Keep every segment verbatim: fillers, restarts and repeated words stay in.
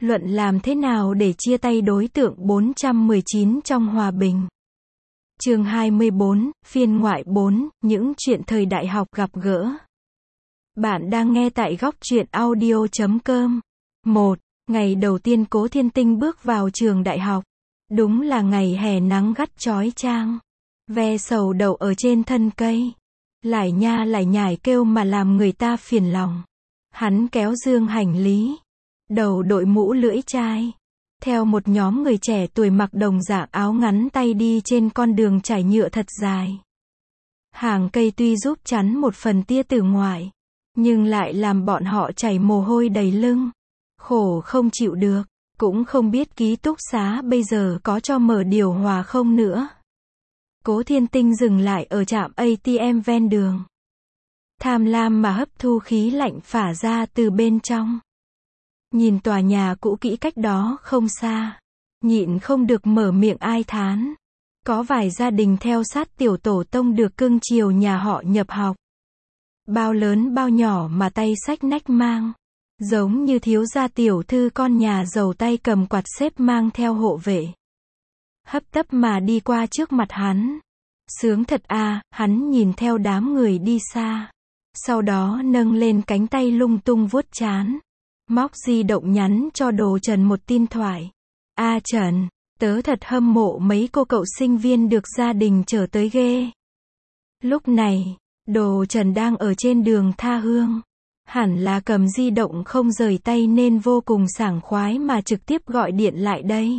Luận làm thế nào để chia tay đối tượng bốn trăm mười chín trong hòa bình. Chương hai mươi bốn, phiên ngoại bốn, những chuyện thời đại học gặp gỡ. Bạn đang nghe tại góc truyện audio chấm com. một. Ngày đầu tiên Cố Thiên Tinh bước vào trường đại học. Đúng là ngày hè nắng gắt chói chang. Ve sầu đậu ở trên thân cây. Lải nha lải nhải kêu mà làm người ta phiền lòng. Hắn kéo dương hành lý. Đầu đội mũ lưỡi chai. Theo một nhóm người trẻ tuổi mặc đồng dạng áo ngắn tay đi trên con đường trải nhựa thật dài. Hàng cây tuy giúp chắn một phần tia từ ngoài, nhưng lại làm bọn họ chảy mồ hôi đầy lưng. Khổ không chịu được, cũng không biết ký túc xá bây giờ có cho mở điều hòa không nữa. Cố Thiên Tinh dừng lại ở trạm a tê em ven đường. Tham lam mà hấp thu khí lạnh phả ra từ bên trong. Nhìn tòa nhà cũ kỹ cách đó không xa. Nhịn không được mở miệng ai thán. Có vài gia đình theo sát tiểu tổ tông được cưng chiều nhà họ nhập học. Bao lớn bao nhỏ mà tay xách nách mang. Giống như thiếu gia tiểu thư con nhà giàu tay cầm quạt xếp mang theo hộ vệ. Hấp tấp mà đi qua trước mặt hắn. Sướng thật à, hắn nhìn theo đám người đi xa. Sau đó nâng lên cánh tay lung tung vuốt trán. Móc di động nhắn cho Đồ Trần một tin thoại. A Trần, tớ thật hâm mộ mấy cô cậu sinh viên được gia đình chở tới ghê. Lúc này, Đồ Trần đang ở trên đường tha hương. Hẳn là cầm di động không rời tay nên vô cùng sảng khoái mà trực tiếp gọi điện lại đây.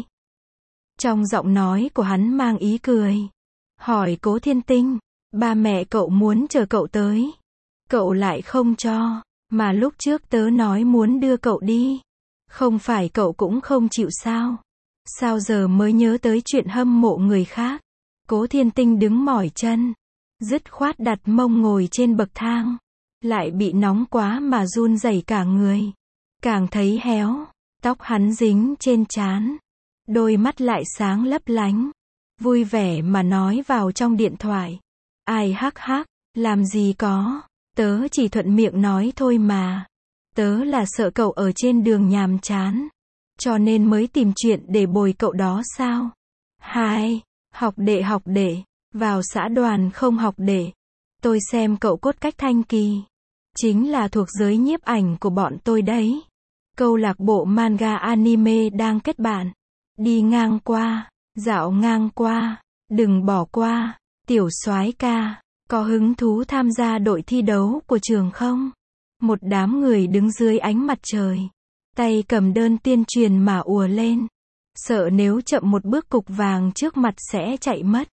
Trong giọng nói của hắn mang ý cười. Hỏi Cố Thiên Tinh, ba mẹ cậu muốn chờ cậu tới. Cậu lại không cho. Mà lúc trước tớ nói muốn đưa cậu đi. Không phải cậu cũng không chịu sao? Sao giờ mới nhớ tới chuyện hâm mộ người khác? Cố Thiên Tinh đứng mỏi chân. Dứt khoát đặt mông ngồi trên bậc thang. Lại bị nóng quá mà run rẩy cả người. Càng thấy héo. Tóc hắn dính trên trán. Đôi mắt lại sáng lấp lánh. Vui vẻ mà nói vào trong điện thoại. Ai hắc hắc, làm gì có. Tớ chỉ thuận miệng nói thôi mà. Tớ là sợ cậu ở trên đường nhàm chán. Cho nên mới tìm chuyện để bồi cậu đó sao? Hai, học đệ học đệ, vào xã đoàn không học đệ. Tôi xem cậu cốt cách Thanh Kỳ. Chính là thuộc giới nhiếp ảnh của bọn tôi đấy. Câu lạc bộ manga anime đang kết bạn. Đi ngang qua, dạo ngang qua, đừng bỏ qua, tiểu soái ca. Có hứng thú tham gia đội thi đấu của trường không? Một đám người đứng dưới ánh mặt trời. Tay cầm đơn tuyên truyền mà ùa lên. Sợ nếu chậm một bước cục vàng trước mặt sẽ chạy mất.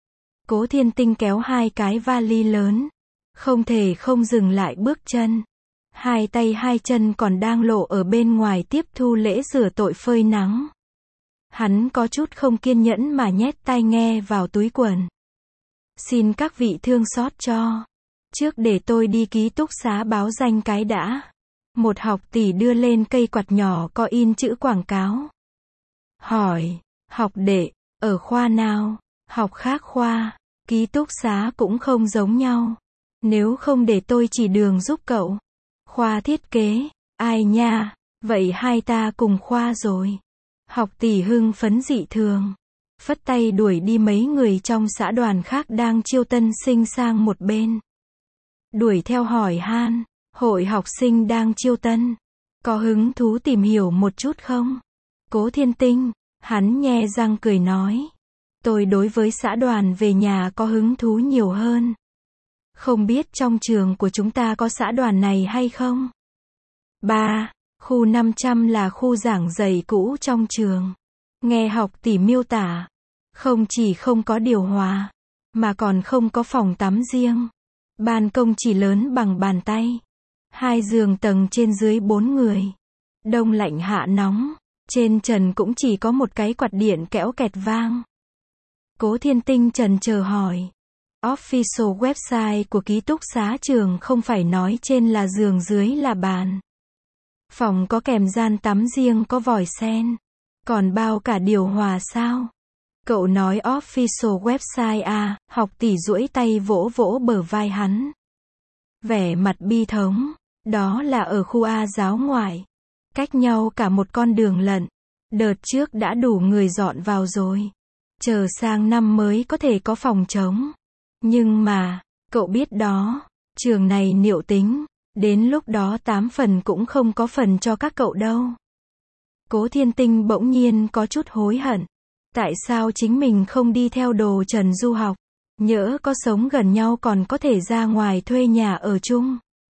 Cố Thiên Tinh kéo hai cái vali lớn. Không thể không dừng lại bước chân. Hai tay hai chân còn đang lộ ở bên ngoài tiếp thu lễ rửa tội phơi nắng. Hắn có chút không kiên nhẫn mà nhét tai nghe vào túi quần. Xin các vị thương xót cho. Trước để tôi đi ký túc xá báo danh cái đã. Một học tỷ đưa lên cây quạt nhỏ có in chữ quảng cáo. Hỏi, học đệ, ở khoa nào? Học khác khoa, ký túc xá cũng không giống nhau. Nếu không để tôi chỉ đường giúp cậu. Khoa thiết kế, ai nha, vậy hai ta cùng khoa rồi. Học tỷ hưng phấn dị thường. Phất tay đuổi đi mấy người trong xã đoàn khác đang chiêu tân sinh sang một bên. Đuổi theo hỏi han, hội học sinh đang chiêu tân. Có hứng thú tìm hiểu một chút không? Cố Thiên Tinh, hắn nhe răng cười nói. Tôi đối với xã đoàn về nhà có hứng thú nhiều hơn. Không biết trong trường của chúng ta có xã đoàn này hay không? ba. Khu năm trăm là khu giảng dạy cũ trong trường. Nghe học tỷ miêu tả. Không chỉ không có điều hòa, mà còn không có phòng tắm riêng. Ban công chỉ lớn bằng bàn tay. Hai giường tầng trên dưới bốn người. Đông lạnh hạ nóng. Trên trần cũng chỉ có một cái quạt điện kẽo kẹt vang. Cố Thiên Tinh trần chờ hỏi. Official website của ký túc xá trường không phải nói trên là giường dưới là bàn. Phòng có kèm gian tắm riêng có vòi sen. Còn bao cả điều hòa sao? Cậu nói official website à, học tỷ duỗi tay vỗ vỗ bờ vai hắn. Vẻ mặt bi thống, đó là ở khu A giáo ngoại. Cách nhau cả một con đường lận. Đợt trước đã đủ người dọn vào rồi. Chờ sang năm mới có thể có phòng trống. Nhưng mà, cậu biết đó, trường này niệu tính, đến lúc đó tám phần cũng không có phần cho các cậu đâu. Cố Thiên Tinh bỗng nhiên có chút hối hận. Tại sao chính mình không đi theo Đồ Trần du học? Nhỡ có sống gần nhau còn có thể ra ngoài thuê nhà ở chung.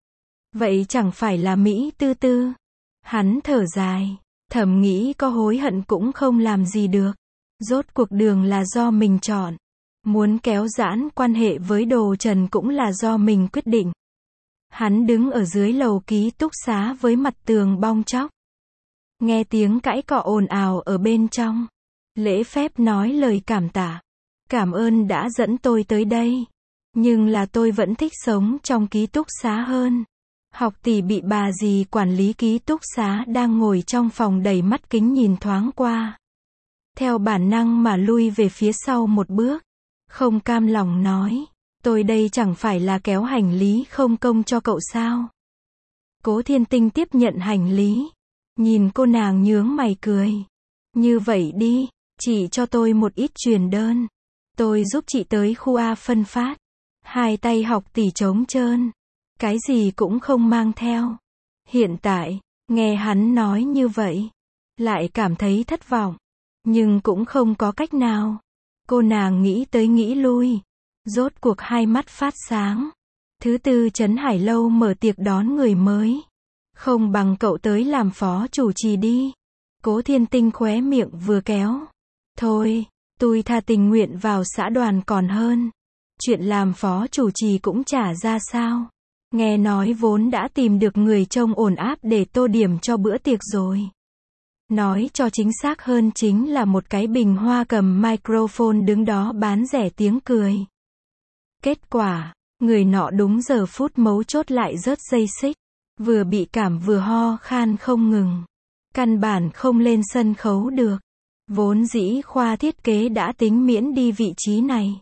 Vậy chẳng phải là Mỹ tư tư. Hắn thở dài, thầm nghĩ có hối hận cũng không làm gì được. Rốt cuộc đường là do mình chọn. Muốn kéo giãn quan hệ với Đồ Trần cũng là do mình quyết định. Hắn đứng ở dưới lầu ký túc xá với mặt tường bong tróc. Nghe tiếng cãi cọ ồn ào ở bên trong. Lễ phép nói lời cảm tạ. Cảm ơn đã dẫn tôi tới đây. Nhưng là tôi vẫn thích sống trong ký túc xá hơn. Học tỷ bị bà dì quản lý ký túc xá đang ngồi trong phòng đẩy mắt kính nhìn thoáng qua. Theo bản năng mà lui về phía sau một bước. Không cam lòng nói. Tôi đây chẳng phải là kéo hành lý không công cho cậu sao? Cố Thiên Tinh tiếp nhận hành lý. Nhìn cô nàng nhướng mày cười. Như vậy đi, chị cho tôi một ít truyền đơn. Tôi giúp chị tới khu A phân phát. Hai tay học tỷ trống trơn. Cái gì cũng không mang theo. Hiện tại, nghe hắn nói như vậy. Lại cảm thấy thất vọng. Nhưng cũng không có cách nào. Cô nàng nghĩ tới nghĩ lui. Rốt cuộc hai mắt phát sáng. Thứ tư Trấn Hải Lâu mở tiệc đón người mới. Không bằng cậu tới làm phó chủ trì đi. Cố Thiên Tinh khóe miệng vừa kéo. Thôi, tôi tha tình nguyện vào xã đoàn còn hơn. Chuyện làm phó chủ trì cũng chả ra sao. Nghe nói vốn đã tìm được người trông ổn áp để tô điểm cho bữa tiệc rồi. Nói cho chính xác hơn chính là một cái bình hoa cầm microphone đứng đó bán rẻ tiếng cười. Kết quả, người nọ đúng giờ phút mấu chốt lại rớt dây xích. Vừa bị cảm vừa ho khan không ngừng. Căn bản không lên sân khấu được. Vốn dĩ khoa thiết kế đã tính miễn đi vị trí này.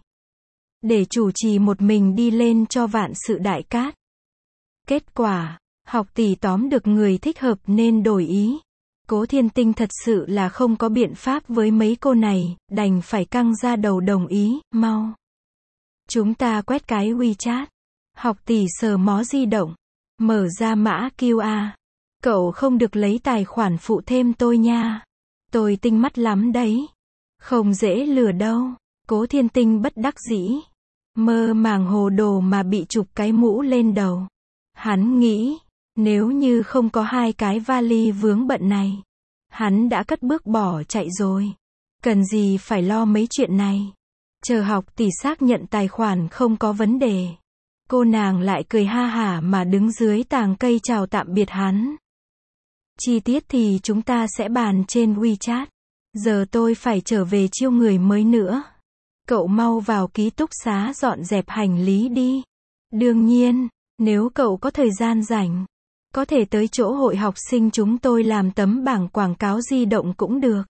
Để chủ trì một mình đi lên cho vạn sự đại cát. Kết quả, học tỷ tóm được người thích hợp nên đổi ý. Cố Thiên Tinh thật sự là không có biện pháp với mấy cô này, đành phải căng ra đầu đồng ý, mau. Chúng ta quét cái WeChat. Học tỷ sờ mó di động. Mở ra mã quy rờ. Cậu không được lấy tài khoản phụ thêm tôi nha. Tôi tinh mắt lắm đấy. Không dễ lừa đâu. Cố Thiên Tinh bất đắc dĩ. Mơ màng hồ đồ mà bị chụp cái mũ lên đầu. Hắn nghĩ, nếu như không có hai cái vali vướng bận này, hắn đã cất bước bỏ chạy rồi. Cần gì phải lo mấy chuyện này. Chờ học tỷ xác nhận tài khoản không có vấn đề. Cô nàng lại cười ha hả mà đứng dưới tàng cây chào tạm biệt hắn. Chi tiết thì chúng ta sẽ bàn trên WeChat. Giờ tôi phải trở về chiêu người mới nữa. Cậu mau vào ký túc xá dọn dẹp hành lý đi. Đương nhiên, nếu cậu có thời gian rảnh, có thể tới chỗ hội học sinh chúng tôi làm tấm bảng quảng cáo di động cũng được.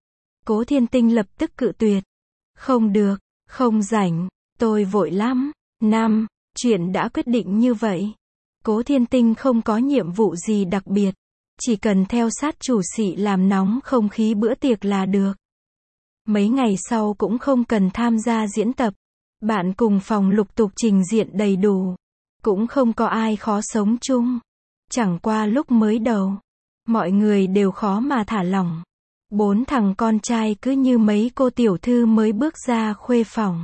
Cố Thiên Tinh lập tức cự tuyệt. Không được, không rảnh, tôi vội lắm. Năm, chuyện đã quyết định như vậy. Cố Thiên Tinh không có nhiệm vụ gì đặc biệt. Chỉ cần theo sát chủ sĩ làm nóng không khí bữa tiệc là được. Mấy ngày sau cũng không cần tham gia diễn tập. Bạn cùng phòng lục tục trình diện đầy đủ. Cũng không có ai khó sống chung. Chẳng qua lúc mới đầu, mọi người đều khó mà thả lỏng. Bốn thằng con trai cứ như mấy cô tiểu thư mới bước ra khuê phòng.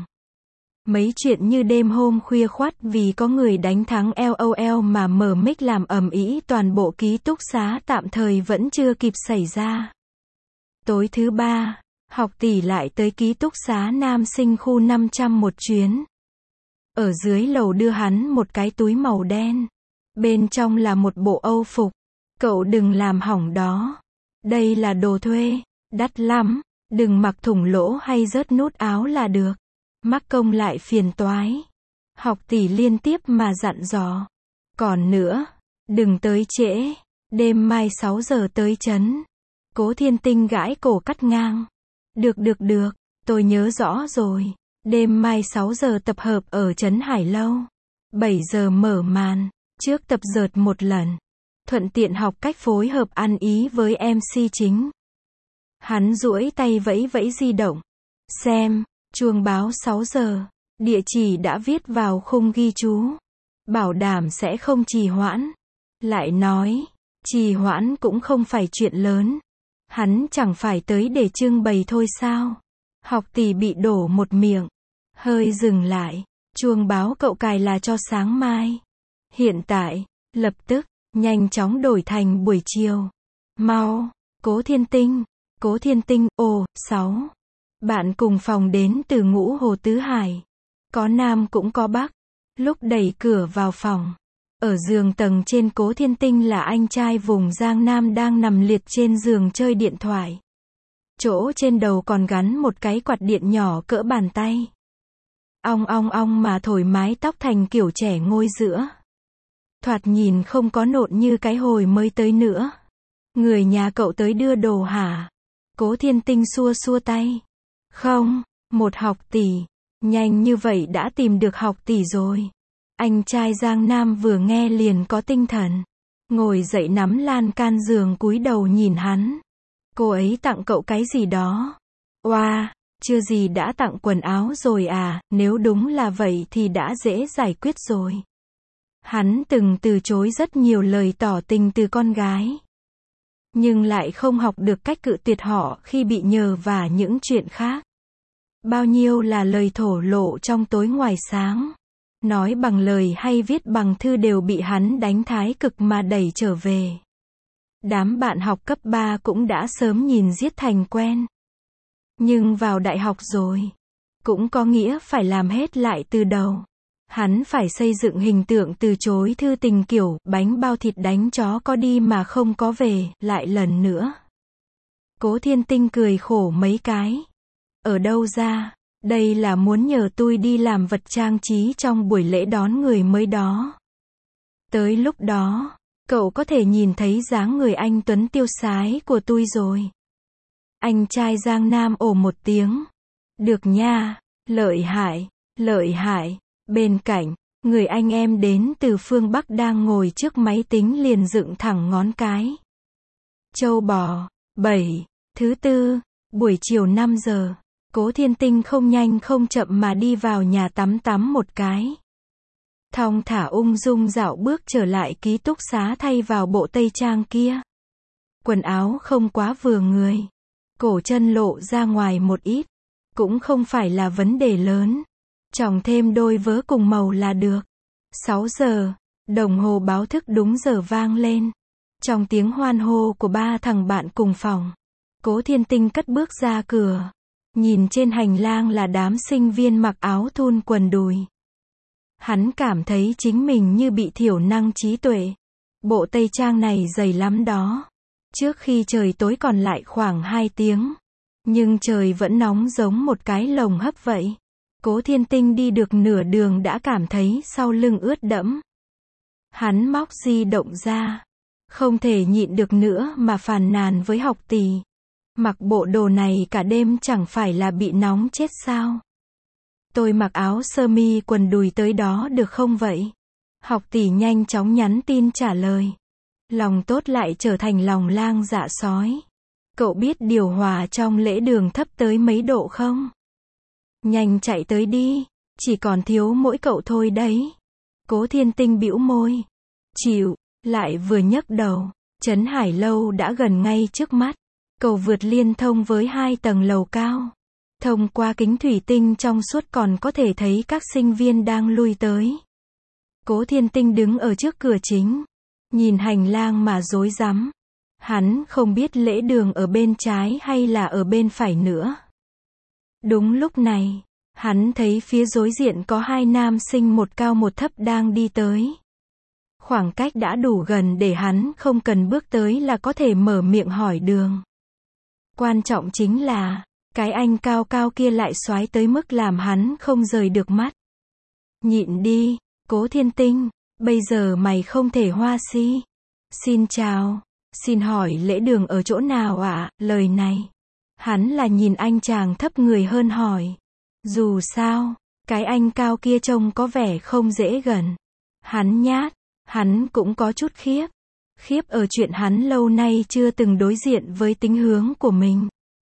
Mấy chuyện như đêm hôm khuya khoắt vì có người đánh thắng LOL mà mở mic làm ầm ĩ toàn bộ ký túc xá tạm thời vẫn chưa kịp xảy ra. Tối thứ ba, học tỷ lại tới ký túc xá nam sinh khu năm trăm một chuyến. Ở dưới lầu đưa hắn một cái túi màu đen. Bên trong là một bộ âu phục. Cậu đừng làm hỏng đó. Đây là đồ thuê, đắt lắm. Đừng mặc thủng lỗ hay rớt nút áo là được. Mắc công lại phiền toái. Học tỷ liên tiếp mà dặn dò. Còn nữa, đừng tới trễ. Đêm mai sáu giờ tới trấn. Cố Thiên Tinh gãi cổ cắt ngang. Được được được, tôi nhớ rõ rồi. Đêm mai sáu giờ tập hợp ở trấn Hải Lâu. bảy giờ mở màn. Trước tập dượt một lần. thuận tiện học cách phối hợp ăn ý với em xê chính. Hắn duỗi tay vẫy vẫy di động. Xem, chuông báo sáu giờ. Địa chỉ đã viết vào khung ghi chú. Bảo đảm sẽ không trì hoãn. Lại nói, trì hoãn cũng không phải chuyện lớn. Hắn chẳng phải tới để trưng bày thôi sao? Học tỷ bị đổ một miệng. Hơi dừng lại. Chuông báo cậu cài là cho sáng mai. Hiện tại, lập tức, nhanh chóng đổi thành buổi chiều. Mau, Cố Thiên Tinh. Cố Thiên Tinh, ồ, sáu. Bạn cùng phòng đến từ Ngũ Hồ Tứ Hải. Có nam cũng có bắc. Lúc đẩy cửa vào phòng, ở giường tầng trên Cố Thiên Tinh là anh trai vùng Giang Nam đang nằm liệt trên giường chơi điện thoại. Chỗ trên đầu còn gắn một cái quạt điện nhỏ cỡ bàn tay. Ong ong ong mà thổi mái tóc thành kiểu trẻ ngôi giữa. Thoạt nhìn không có nộn như cái hồi mới tới nữa. Người nhà cậu tới đưa đồ hả? Cố Thiên Tinh xua xua tay. Không, một học tỷ. Nhanh như vậy đã tìm được học tỷ rồi. Anh trai Giang Nam vừa nghe liền có tinh thần. Ngồi dậy nắm lan can giường cúi đầu nhìn hắn. Cô ấy tặng cậu cái gì đó? Oa, chưa gì đã tặng quần áo rồi à, nếu đúng là vậy thì đã dễ giải quyết rồi. Hắn từng từ chối rất nhiều lời tỏ tình từ con gái. Nhưng lại không học được cách cự tuyệt họ khi bị nhờ vả những chuyện khác. Bao nhiêu là lời thổ lộ trong tối ngoài sáng. Nói bằng lời hay viết bằng thư đều bị hắn đánh thái cực mà đẩy trở về. Đám bạn học cấp ba cũng đã sớm nhìn giết thành quen. Nhưng vào đại học rồi, cũng có nghĩa phải làm hết lại từ đầu. Hắn phải xây dựng hình tượng từ chối thư tình kiểu bánh bao thịt đánh chó có đi mà không có về, lại lần nữa. Cố Thiên Tinh cười khổ mấy cái. Ở đâu ra, đây là muốn nhờ tôi đi làm vật trang trí trong buổi lễ đón người mới đó. Tới lúc đó, cậu có thể nhìn thấy dáng người anh tuấn tiêu sái của tôi rồi. Anh trai Giang Nam ồ một tiếng. Được nha, lợi hại, lợi hại. Bên cạnh, người anh em đến từ phương Bắc đang ngồi trước máy tính liền dựng thẳng ngón cái. Châu bò, bảy, thứ tư, buổi chiều năm giờ. Cố Thiên Tinh không nhanh không chậm mà đi vào nhà tắm tắm một cái. Thong thả ung dung dạo bước trở lại ký túc xá thay vào bộ tây trang kia. Quần áo không quá vừa người. Cổ chân lộ ra ngoài một ít. Cũng không phải là vấn đề lớn. Chòng thêm đôi vớ cùng màu là được. sáu giờ, đồng hồ báo thức đúng giờ vang lên. Trong tiếng hoan hô của ba thằng bạn cùng phòng, Cố Thiên Tinh cất bước ra cửa. Nhìn trên hành lang là đám sinh viên mặc áo thun quần đùi. Hắn cảm thấy chính mình như bị thiểu năng trí tuệ. Bộ tây trang này dày lắm đó. Trước khi trời tối còn lại khoảng hai tiếng. Nhưng trời vẫn nóng giống một cái lồng hấp vậy. Cố Thiên Tinh đi được nửa đường đã cảm thấy sau lưng ướt đẫm. Hắn móc di động ra. Không thể nhịn được nữa mà phàn nàn với học tỷ. Mặc bộ đồ này cả đêm chẳng phải là bị nóng chết sao? Tôi mặc áo sơ mi quần đùi tới đó được không vậy? Học tỷ nhanh chóng nhắn tin trả lời. Lòng tốt lại trở thành lòng lang dạ sói. Cậu biết điều hòa trong lễ đường thấp tới mấy độ không? Nhanh chạy tới đi, chỉ còn thiếu mỗi cậu thôi đấy. Cố Thiên Tinh bĩu môi. Chịu, lại vừa nhấc đầu. Trấn Hải Lâu đã gần ngay trước mắt. Cầu vượt liên thông với hai tầng lầu cao. Thông qua kính thủy tinh trong suốt còn có thể thấy các sinh viên đang lui tới. Cố Thiên Tinh đứng ở trước cửa chính. Nhìn hành lang mà rối rắm. Hắn không biết lễ đường ở bên trái hay là ở bên phải nữa. Đúng lúc này, hắn thấy phía đối diện có hai nam sinh một cao một thấp đang đi tới. Khoảng cách đã đủ gần để hắn không cần bước tới là có thể mở miệng hỏi đường. Quan trọng chính là, cái anh cao cao kia lại xoái tới mức làm hắn không rời được mắt. Nhịn đi, Cố Thiên Tinh, bây giờ mày không thể hoa si. Xin chào, xin hỏi lễ đường ở chỗ nào ạ? À? Lời này, hắn là nhìn anh chàng thấp người hơn hỏi. Dù sao, cái anh cao kia trông có vẻ không dễ gần. Hắn nhát, hắn cũng có chút khiếp. Khiếp ở chuyện hắn lâu nay chưa từng đối diện với tính hướng của mình.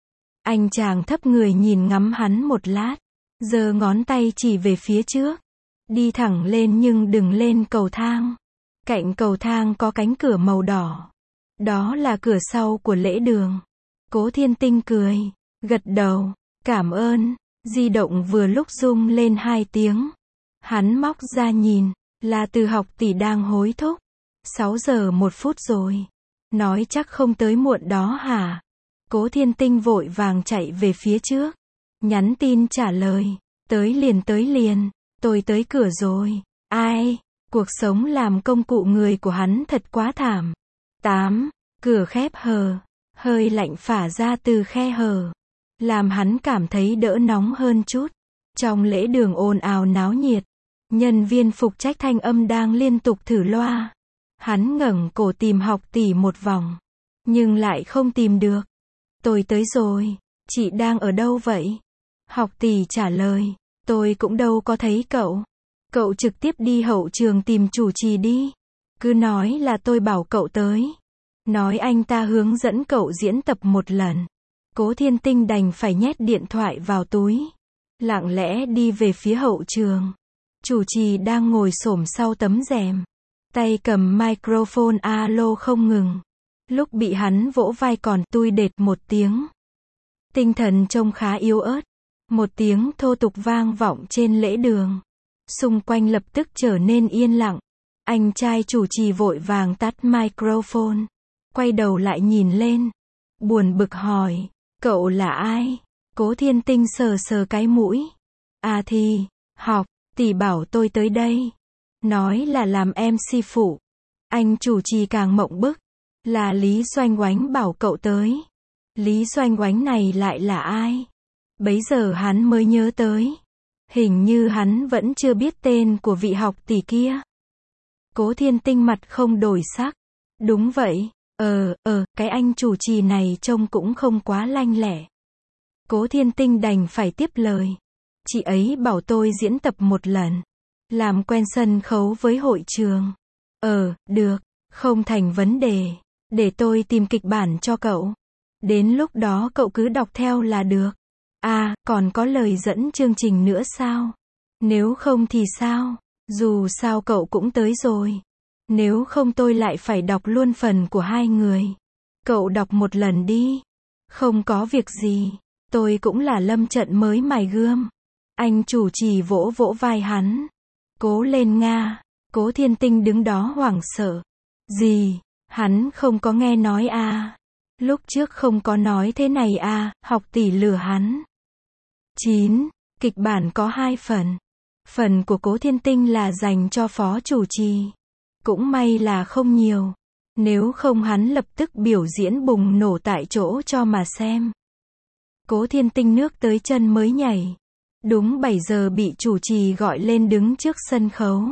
Anh chàng thấp người nhìn ngắm hắn một lát, giơ ngón tay chỉ về phía trước. Đi thẳng lên nhưng đừng lên cầu thang. Cạnh cầu thang có cánh cửa màu đỏ. Đó là cửa sau của lễ đường. Cố Thiên Tinh cười, gật đầu, cảm ơn. Di động vừa lúc rung lên hai tiếng. Hắn móc ra nhìn, là Từ Học tỷ đang hối thúc. sáu giờ một phút rồi. Nói chắc không tới muộn đó hả? Cố Thiên Tinh vội vàng chạy về phía trước. Nhắn tin trả lời, tới liền tới liền, tôi tới cửa rồi. Ai, cuộc sống làm công cụ người của hắn thật quá thảm. tám. Cửa khép hờ, hơi lạnh phả ra từ khe hở, làm hắn cảm thấy đỡ nóng hơn chút. Trong lễ đường ồn ào náo nhiệt, nhân viên phục trách thanh âm đang liên tục thử loa. Hắn ngẩng cổ tìm Học tỷ một vòng, nhưng lại không tìm được. Tôi tới rồi, chị đang ở đâu vậy? Học tỷ trả lời, tôi cũng đâu có thấy cậu. Cậu trực tiếp đi hậu trường tìm chủ trì đi. Cứ nói là tôi bảo cậu tới. Nói anh ta hướng dẫn cậu diễn tập một lần. Cố Thiên Tinh đành phải nhét điện thoại vào túi, lặng lẽ đi về phía hậu trường. Chủ trì đang ngồi xổm sau tấm rèm, tay cầm microphone alo không ngừng. Lúc bị hắn vỗ vai còn tui đệt một tiếng. Tinh thần trông khá yếu ớt. Một tiếng thô tục vang vọng trên lễ đường. Xung quanh lập tức trở nên yên lặng. Anh trai chủ trì vội vàng tắt microphone, quay đầu lại nhìn lên, buồn bực hỏi, cậu là ai? Cố Thiên Tinh sờ sờ cái mũi. À thì, Học tỷ bảo tôi tới đây. Nói là làm em xê phụ. Anh chủ trì càng mộng bức. Là Lý Doanh Oánh bảo cậu tới. Lý Doanh Oánh này lại là ai? Bấy giờ hắn mới nhớ tới. Hình như hắn vẫn chưa biết tên của vị Học tỷ kia. Cố Thiên Tinh mặt không đổi sắc. Đúng vậy, ờ, ờ, cái anh chủ trì này trông cũng không quá lanh lẹ. Cố Thiên Tinh đành phải tiếp lời. Chị ấy bảo tôi diễn tập một lần. Làm quen sân khấu với hội trường. Ờ, được, không thành vấn đề. Để tôi tìm kịch bản cho cậu. Đến lúc đó cậu cứ đọc theo là được. À, còn có lời dẫn chương trình nữa sao? Nếu không thì sao? Dù sao cậu cũng tới rồi. Nếu không tôi lại phải đọc luôn phần của hai người. Cậu đọc một lần đi. Không có việc gì. Tôi cũng là lâm trận mới mài gươm. Anh chủ trì vỗ vỗ vai hắn. Cố lên Nga. Cố Thiên Tinh đứng đó hoảng sợ. Gì? Hắn không có nghe nói à? Lúc trước không có nói thế này à? Học tỷ lừa hắn. chín. Kịch bản có hai phần. Phần của Cố Thiên Tinh là dành cho phó chủ trì. Cũng may là không nhiều. Nếu không hắn lập tức biểu diễn bùng nổ tại chỗ cho mà xem. Cố Thiên Tinh nước tới chân mới nhảy. Đúng bảy giờ bị chủ trì gọi lên đứng trước sân khấu.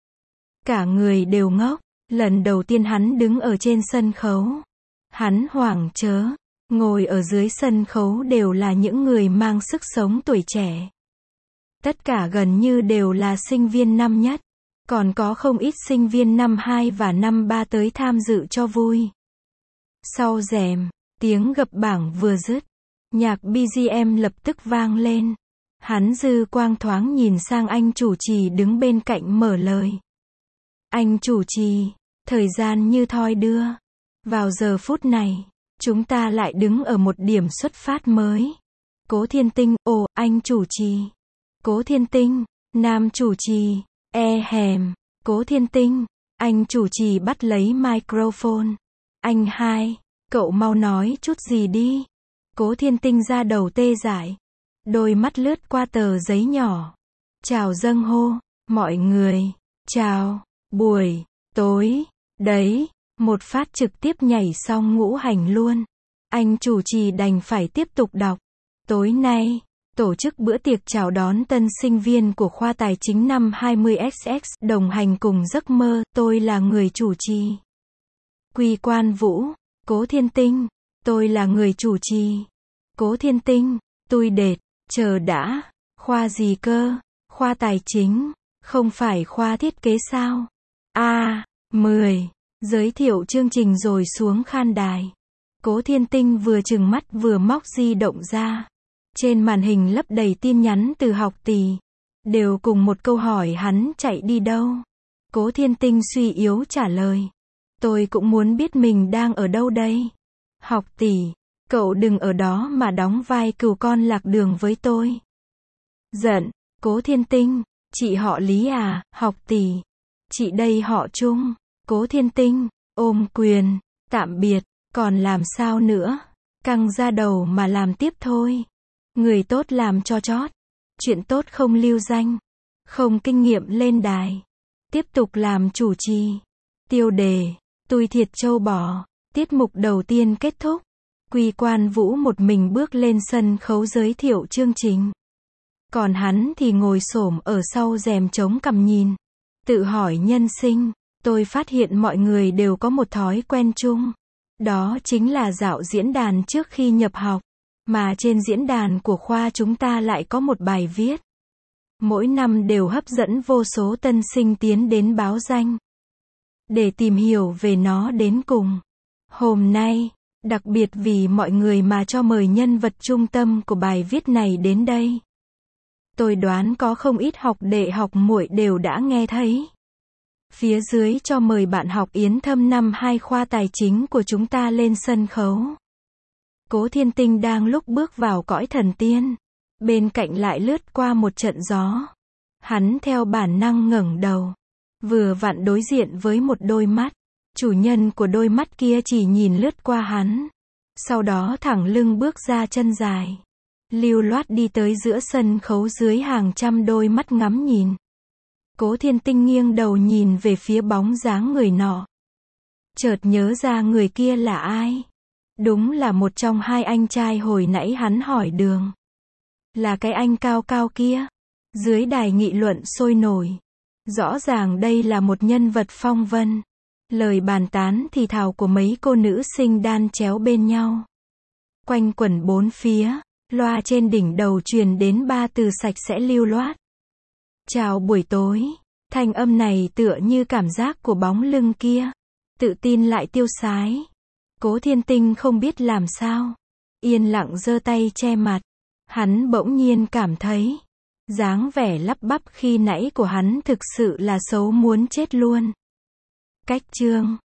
Cả người đều ngốc. Lần đầu tiên hắn đứng ở trên sân khấu. Hắn hoảng chớ. Ngồi ở dưới sân khấu đều là những người mang sức sống tuổi trẻ. Tất cả gần như đều là sinh viên năm nhất. Còn có không ít sinh viên năm hai và năm ba tới tham dự cho vui. Sau rèm, tiếng gập bảng vừa dứt. Nhạc bê giê em lập tức vang lên. Hắn dư quang thoáng nhìn sang anh chủ trì đứng bên cạnh mở lời. Anh chủ trì, thời gian như thoi đưa. Vào giờ phút này, chúng ta lại đứng ở một điểm xuất phát mới. Cố Thiên Tinh, ồ, anh chủ trì. Cố Thiên Tinh, nam chủ trì, e hèm. Cố Thiên Tinh, anh chủ trì bắt lấy microphone. Anh hai, cậu mau nói chút gì đi. Cố Thiên Tinh ra đầu tê dại. Đôi mắt lướt qua tờ giấy nhỏ. Chào dâng hô, mọi người. Chào, buổi, tối, đấy. Một phát trực tiếp nhảy xong ngũ hành luôn. Anh chủ trì đành phải tiếp tục đọc. Tối nay, tổ chức bữa tiệc chào đón tân sinh viên của khoa tài chính năm hai mươi x x, đồng hành cùng giấc mơ, tôi là người chủ trì. Quy Quan Vũ, Cố Thiên Tinh, tôi là người chủ trì. Cố Thiên Tinh, tôi đệt, chờ đã, khoa gì cơ? Khoa tài chính, không phải khoa thiết kế sao? A, mười. Giới thiệu chương trình rồi xuống khan đài. Cố Thiên Tinh vừa trừng mắt vừa móc di động ra. Trên màn hình lấp đầy tin nhắn từ học tỷ. Đều cùng một câu hỏi hắn chạy đi đâu. Cố Thiên Tinh suy yếu trả lời. Tôi cũng muốn biết mình đang ở đâu đây. Học tỷ, cậu đừng ở đó mà đóng vai cừu con lạc đường với tôi. Giận, Cố Thiên Tinh, chị họ Lý à, học tỷ. Chị đây họ Trung. Cố Thiên Tinh, ôm quyền, tạm biệt, còn làm sao nữa. Căng ra đầu mà làm tiếp thôi. Người tốt làm cho chót. Chuyện tốt không lưu danh. Không kinh nghiệm lên đài. Tiếp tục làm chủ trì. Tiêu đề, tui thiệt trâu bò. Tiết mục đầu tiên kết thúc. Quy Quan Vũ một mình bước lên sân khấu giới thiệu chương trình. Còn hắn thì ngồi xổm ở sau rèm chống cằm nhìn. Tự hỏi nhân sinh. Tôi phát hiện mọi người đều có một thói quen chung. Đó chính là dạo diễn đàn trước khi nhập học. Mà trên diễn đàn của khoa chúng ta lại có một bài viết. Mỗi năm đều hấp dẫn vô số tân sinh tiến đến báo danh. Để tìm hiểu về nó đến cùng. Hôm nay, đặc biệt vì mọi người mà cho mời nhân vật trung tâm của bài viết này đến đây. Tôi đoán có không ít học đệ học muội đều đã nghe thấy. Phía dưới cho mời bạn học Yến Thâm năm hai khoa tài chính của chúng ta lên sân khấu. Cố Thiên Tinh đang lúc bước vào cõi thần tiên. Bên cạnh lại lướt qua một trận gió. Hắn theo bản năng ngẩng đầu. Vừa vặn đối diện với một đôi mắt. Chủ nhân của đôi mắt kia chỉ nhìn lướt qua hắn. Sau đó thẳng lưng bước ra chân dài. Lưu loát đi tới giữa sân khấu dưới hàng trăm đôi mắt ngắm nhìn. Cố Thiên Tinh nghiêng đầu nhìn về phía bóng dáng người nọ. Chợt nhớ ra người kia là ai. Đúng là một trong hai anh trai hồi nãy hắn hỏi đường. Là cái anh cao cao kia. Dưới đài nghị luận sôi nổi. Rõ ràng đây là một nhân vật phong vân. Lời bàn tán thì thào của mấy cô nữ sinh đan chéo bên nhau. Quanh quẩn bốn phía, loa trên đỉnh đầu truyền đến ba từ sạch sẽ lưu loát. Chào buổi tối. Thanh âm này tựa như cảm giác của bóng lưng kia. Tự tin lại tiêu sái. Cố Thiên Tinh không biết làm sao. Yên lặng giơ tay che mặt. Hắn bỗng nhiên cảm thấy. Dáng vẻ lắp bắp khi nãy của hắn thực sự là xấu muốn chết luôn. Cách chương